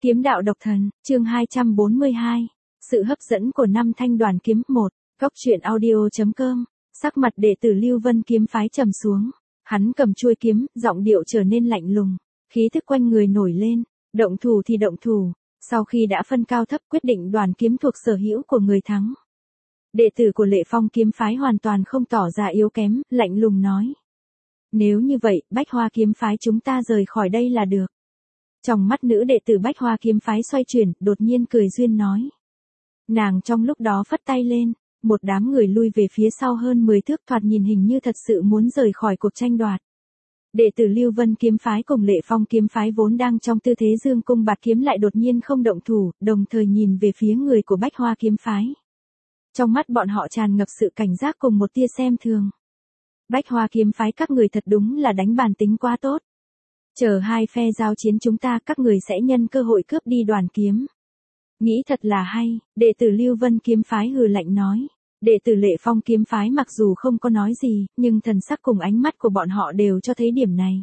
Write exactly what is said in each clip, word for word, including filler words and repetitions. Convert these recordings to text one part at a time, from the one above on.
Kiếm đạo độc thần, chương hai trăm bốn mươi hai. Sự hấp dẫn của năm thanh đoàn kiếm. Một. Cốc truyện audio.com. Sắc mặt đệ tử Lưu Vân kiếm phái trầm xuống. Hắn cầm chuôi kiếm, giọng điệu trở nên lạnh lùng. Khí thức quanh người nổi lên. Động thủ thì động thủ. Sau khi đã phân cao thấp, quyết định đoàn kiếm thuộc sở hữu của người thắng. Đệ tử của Lệ Phong kiếm phái hoàn toàn không tỏ ra yếu kém, lạnh lùng nói. Nếu như vậy, Bách Hoa kiếm phái chúng ta rời khỏi đây là được. Trong mắt nữ đệ tử Bách Hoa kiếm phái xoay chuyển, đột nhiên cười duyên nói. Nàng trong lúc đó phất tay lên, một đám người lui về phía sau hơn mười thước, thoạt nhìn hình như thật sự muốn rời khỏi cuộc tranh đoạt. Đệ tử Lưu Vân kiếm phái cùng Lệ Phong kiếm phái vốn đang trong tư thế dương cung bạt kiếm lại đột nhiên không động thủ, đồng thời nhìn về phía người của Bách Hoa kiếm phái. Trong mắt bọn họ tràn ngập sự cảnh giác cùng một tia xem thường. Bách Hoa kiếm phái các người thật đúng là đánh bàn tính quá tốt. Chờ hai phe giao chiến chúng ta, các người sẽ nhân cơ hội cướp đi đoàn kiếm. Nghĩ thật là hay, đệ tử Lưu Vân kiếm phái hừ lạnh nói. Đệ tử Lệ Phong kiếm phái mặc dù không có nói gì, nhưng thần sắc cùng ánh mắt của bọn họ đều cho thấy điểm này.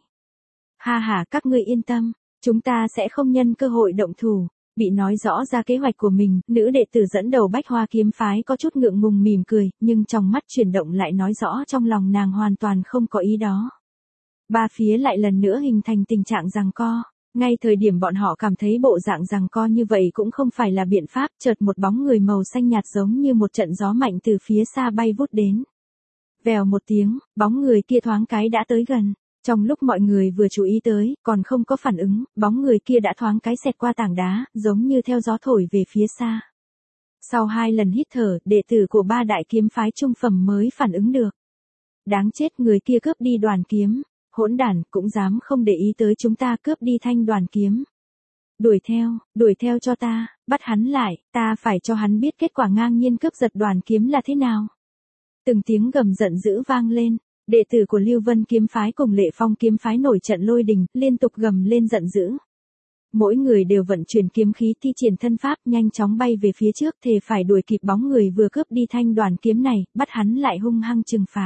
Ha ha, các ngươi yên tâm, chúng ta sẽ không nhân cơ hội động thủ. Bị nói rõ ra kế hoạch của mình, nữ đệ tử dẫn đầu Bách Hoa kiếm phái có chút ngượng ngùng mỉm cười, nhưng trong mắt chuyển động lại nói rõ trong lòng nàng hoàn toàn không có ý đó. Ba phía lại lần nữa hình thành tình trạng giằng co. Ngay thời điểm bọn họ cảm thấy bộ dạng giằng co như vậy cũng không phải là biện pháp, chợt một bóng người màu xanh nhạt giống như một trận gió mạnh từ phía xa bay vút đến. Vèo một tiếng, bóng người kia thoáng cái đã tới gần. Trong lúc mọi người vừa chú ý tới, còn không có phản ứng, bóng người kia đã thoáng cái xẹt qua tảng đá, giống như theo gió thổi về phía xa. Sau hai lần hít thở, đệ tử của ba đại kiếm phái trung phẩm mới phản ứng được. Đáng chết, người kia cướp đi đoàn kiếm. Hỗn đản, cũng dám không để ý tới chúng ta, cướp đi thanh đoàn kiếm. Đuổi theo, đuổi theo cho ta, bắt hắn lại, ta phải cho hắn biết kết quả ngang nhiên cướp giật đoàn kiếm là thế nào. Từng tiếng gầm giận dữ vang lên, đệ tử của Lưu Vân kiếm phái cùng Lệ Phong kiếm phái nổi trận lôi đình, liên tục gầm lên giận dữ. Mỗi người đều vận chuyển kiếm khí, thi triển thân pháp, nhanh chóng bay về phía trước, thề phải đuổi kịp bóng người vừa cướp đi thanh đoàn kiếm này, bắt hắn lại hung hăng trừng phạt.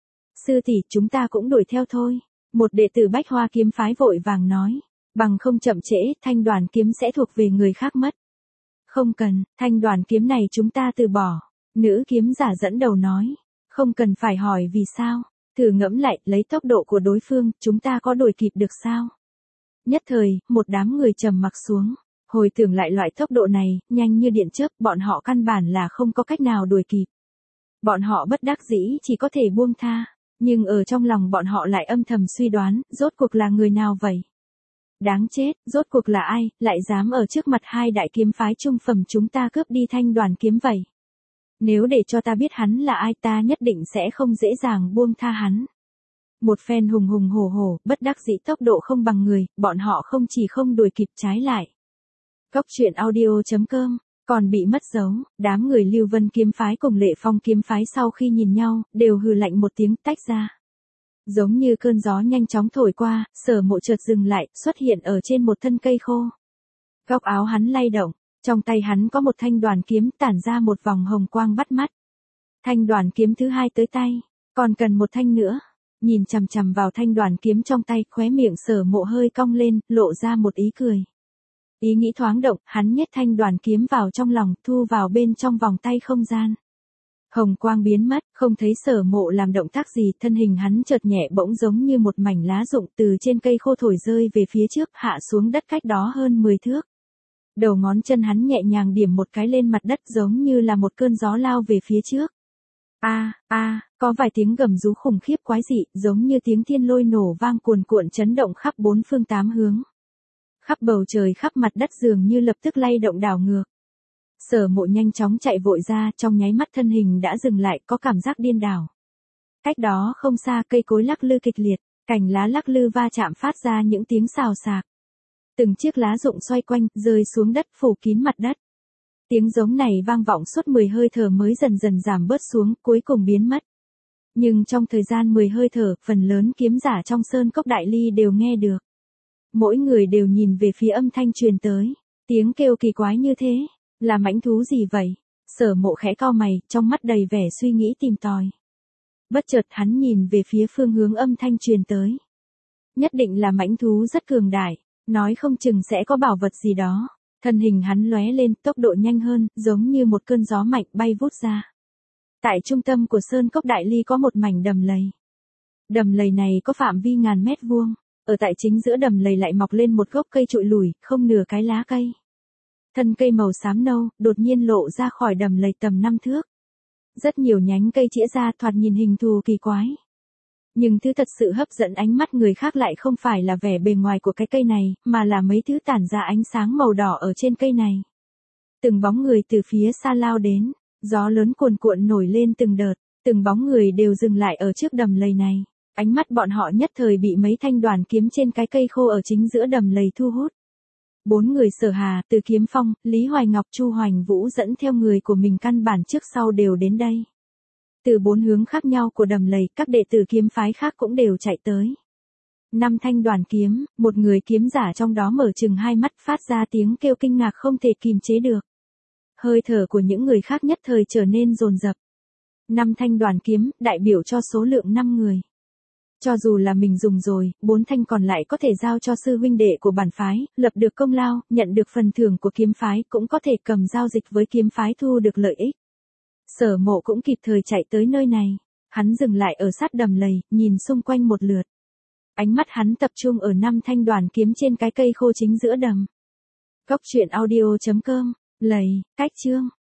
Sư tỷ, chúng ta cũng đuổi theo thôi. Một đệ tử Bách Hoa kiếm phái vội vàng nói, bằng không chậm trễ, thanh đoàn kiếm sẽ thuộc về người khác mất. Không cần, thanh đoàn kiếm này chúng ta từ bỏ. Nữ kiếm giả dẫn đầu nói, không cần phải hỏi vì sao, thử ngẫm lại, lấy tốc độ của đối phương, chúng ta có đuổi kịp được sao? Nhất thời, một đám người trầm mặc xuống, hồi tưởng lại loại tốc độ này, nhanh như điện chớp, bọn họ căn bản là không có cách nào đuổi kịp. Bọn họ bất đắc dĩ chỉ có thể buông tha. Nhưng ở trong lòng bọn họ lại âm thầm suy đoán, rốt cuộc là người nào vậy? Đáng chết, rốt cuộc là ai, lại dám ở trước mặt hai đại kiếm phái trung phẩm chúng ta cướp đi thanh đoàn kiếm vậy? Nếu để cho ta biết hắn là ai, ta nhất định sẽ không dễ dàng buông tha hắn. Một phen hùng hùng hổ hổ, bất đắc dĩ tốc độ không bằng người, bọn họ không chỉ không đuổi kịp trái lại. Cốc truyện audio.com. Còn bị mất dấu, đám người Lưu Vân kiếm phái cùng Lệ Phong kiếm phái sau khi nhìn nhau, đều hừ lạnh một tiếng, tách ra. Giống như cơn gió nhanh chóng thổi qua, Sở Mộ chợt dừng lại, xuất hiện ở trên một thân cây khô. Góc áo hắn lay động, trong tay hắn có một thanh đoàn kiếm tản ra một vòng hồng quang bắt mắt. Thanh đoàn kiếm thứ hai tới tay, còn cần một thanh nữa. Nhìn chằm chằm vào thanh đoàn kiếm trong tay, khóe miệng Sở Mộ hơi cong lên, lộ ra một ý cười. Ý nghĩ thoáng động, hắn nhét thanh đoàn kiếm vào trong lòng, thu vào bên trong vòng tay không gian. Hồng quang biến mất, không thấy Sở Mộ làm động tác gì, thân hình hắn chợt nhẹ bỗng giống như một mảnh lá rụng từ trên cây khô thổi rơi về phía trước, hạ xuống đất cách đó hơn mười thước. Đầu ngón chân hắn nhẹ nhàng điểm một cái lên mặt đất giống như là một cơn gió lao về phía trước. A, a, có vài tiếng gầm rú khủng khiếp quái dị, giống như tiếng thiên lôi nổ vang cuồn cuộn chấn động khắp bốn phương tám hướng. Khắp bầu trời khắp mặt đất dường như lập tức lay động đảo ngược. Sở Mộ nhanh chóng chạy vội ra, trong nháy mắt thân hình đã dừng lại, có cảm giác điên đảo. Cách đó không xa, cây cối lắc lư kịch liệt, cành lá lắc lư va chạm phát ra những tiếng xào xạc. Từng chiếc lá rụng xoay quanh, rơi xuống đất phủ kín mặt đất. Tiếng giống này vang vọng suốt mười hơi thở mới dần dần giảm bớt xuống, cuối cùng biến mất. Nhưng trong thời gian mười hơi thở, phần lớn kiếm giả trong sơn cốc đại ly đều nghe được. Mỗi người đều nhìn về phía âm thanh truyền tới, tiếng kêu kỳ quái như thế, là mãnh thú gì vậy? Sở Mộ khẽ cau mày, trong mắt đầy vẻ suy nghĩ tìm tòi. Bất chợt hắn nhìn về phía phương hướng âm thanh truyền tới. Nhất định là mãnh thú rất cường đại, nói không chừng sẽ có bảo vật gì đó. Thân hình hắn lóe lên, tốc độ nhanh hơn, giống như một cơn gió mạnh bay vút ra. Tại trung tâm của sơn cốc Đại Ly có một mảnh đầm lầy. Đầm lầy này có phạm vi ngàn mét vuông, ở tại chính giữa đầm lầy lại mọc lên một gốc cây trụi lủi, không nửa cái lá cây. Thân cây màu xám nâu, đột nhiên lộ ra khỏi đầm lầy tầm năm thước. Rất nhiều nhánh cây chĩa ra thoạt nhìn hình thù kỳ quái. Nhưng thứ thật sự hấp dẫn ánh mắt người khác lại không phải là vẻ bề ngoài của cái cây này, mà là mấy thứ tản ra ánh sáng màu đỏ ở trên cây này. Từng bóng người từ phía xa lao đến, gió lớn cuồn cuộn nổi lên từng đợt, từng bóng người đều dừng lại ở trước đầm lầy này. Ánh mắt bọn họ nhất thời bị mấy thanh đoàn kiếm trên cái cây khô ở chính giữa đầm lầy thu hút. Bốn người Sở Hà, Từ Kiếm Phong, Lý Hoài Ngọc, Chu Hoành Vũ dẫn theo người của mình căn bản trước sau đều đến đây. Từ bốn hướng khác nhau của đầm lầy, các đệ tử kiếm phái khác cũng đều chạy tới. Năm thanh đoàn kiếm, một người kiếm giả trong đó mở chừng hai mắt phát ra tiếng kêu kinh ngạc không thể kìm chế được. Hơi thở của những người khác nhất thời trở nên dồn dập. Năm thanh đoàn kiếm, đại biểu cho số lượng năm người. Cho dù là mình dùng rồi, bốn thanh còn lại có thể giao cho sư huynh đệ của bản phái, lập được công lao, nhận được phần thưởng của kiếm phái, cũng có thể cầm giao dịch với kiếm phái thu được lợi ích. Sở Mộ cũng kịp thời chạy tới nơi này. Hắn dừng lại ở sát đầm lầy, nhìn xung quanh một lượt. Ánh mắt hắn tập trung ở năm thanh đoàn kiếm trên cái cây khô chính giữa đầm. Cốc truyện audio chấm com, lầy, cách chương.